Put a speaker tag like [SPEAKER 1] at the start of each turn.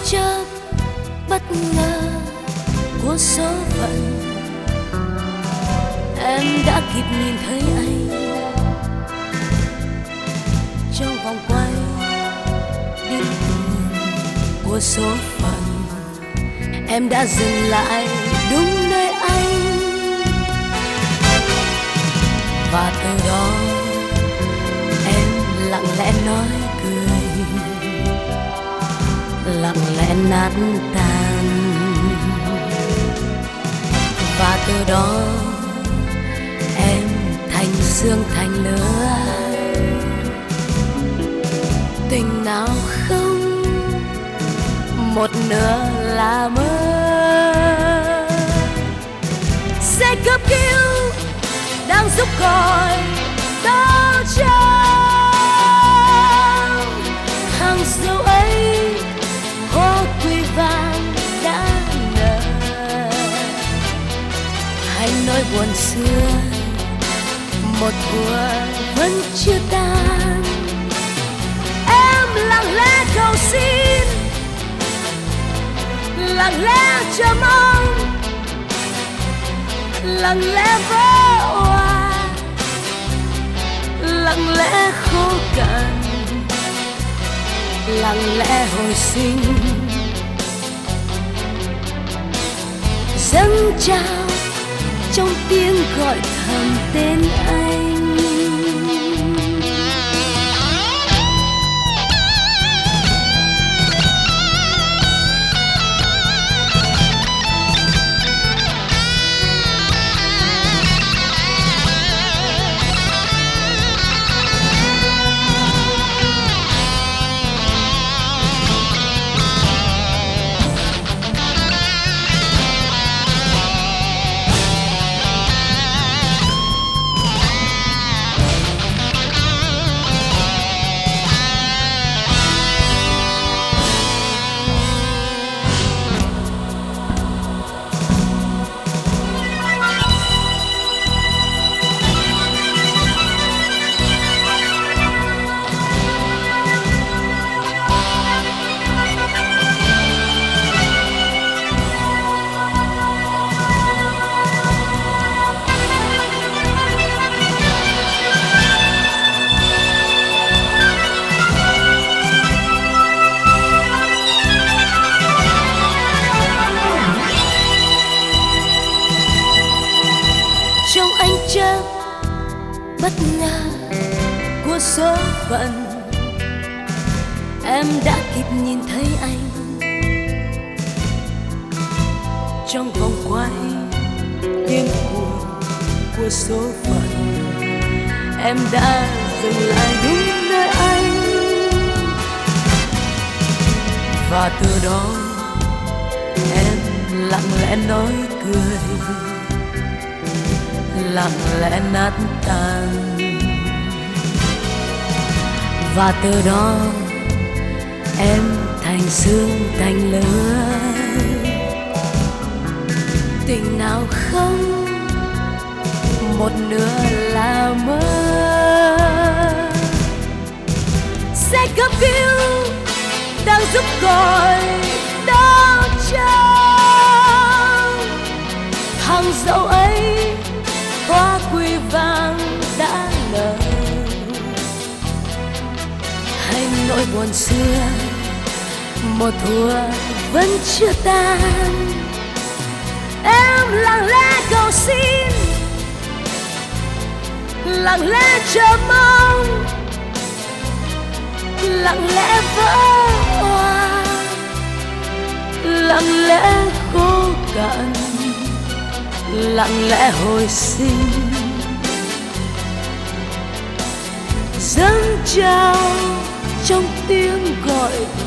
[SPEAKER 1] chớp bất ngờ của số phận, em đã kịp nhìn thấy anh trong vòng quay điên cuồng của số phận. Em đã dừng lại đúng nơi anh, và từ đó em lặng lẽ nói cười, lặng lẽ nát tan. Và từ đó em thành sương thành lửa. Tình nào không một nửa là mơ, xe cấp cứu đang giúp còi đau trong hàng dấu ấy, hoa quy vàng đã nở. Hay nỗi buồn xưa một thuở vẫn chưa tan. Em lặng lẽ cầu xin, lặng lẽ chờ mong, lặng lẽ vỡ òa, lặng lẽ khô cạn, lặng lẽ hồi sinh, dâng trào trong tiếng gọi thầm tên anh. Trong ánh chớp bất ngờ của số phận, em đã kịp nhìn thấy anh trong vòng quay điên cuồng của số phận. Em đã dừng lại đúng nơi anh, và từ đó em lặng lẽ nói cười, lặng lẽ nát tan. Và từ đó em thành sương thành lửa. Tình nào không một nửa là mơ, xe cấp cứu đang giúp còi đau trong hàng dấu ấy, hoa quy vàng đã nở. Hay nỗi buồn xưa một thuở vẫn chưa tan. Em lặng lẽ cầu xin, lặng lẽ chờ mong, lặng lẽ vỡ òa, lặng lẽ khô cạn, lặng lẽ hồi sinh, dâng trào trong tiếng gọi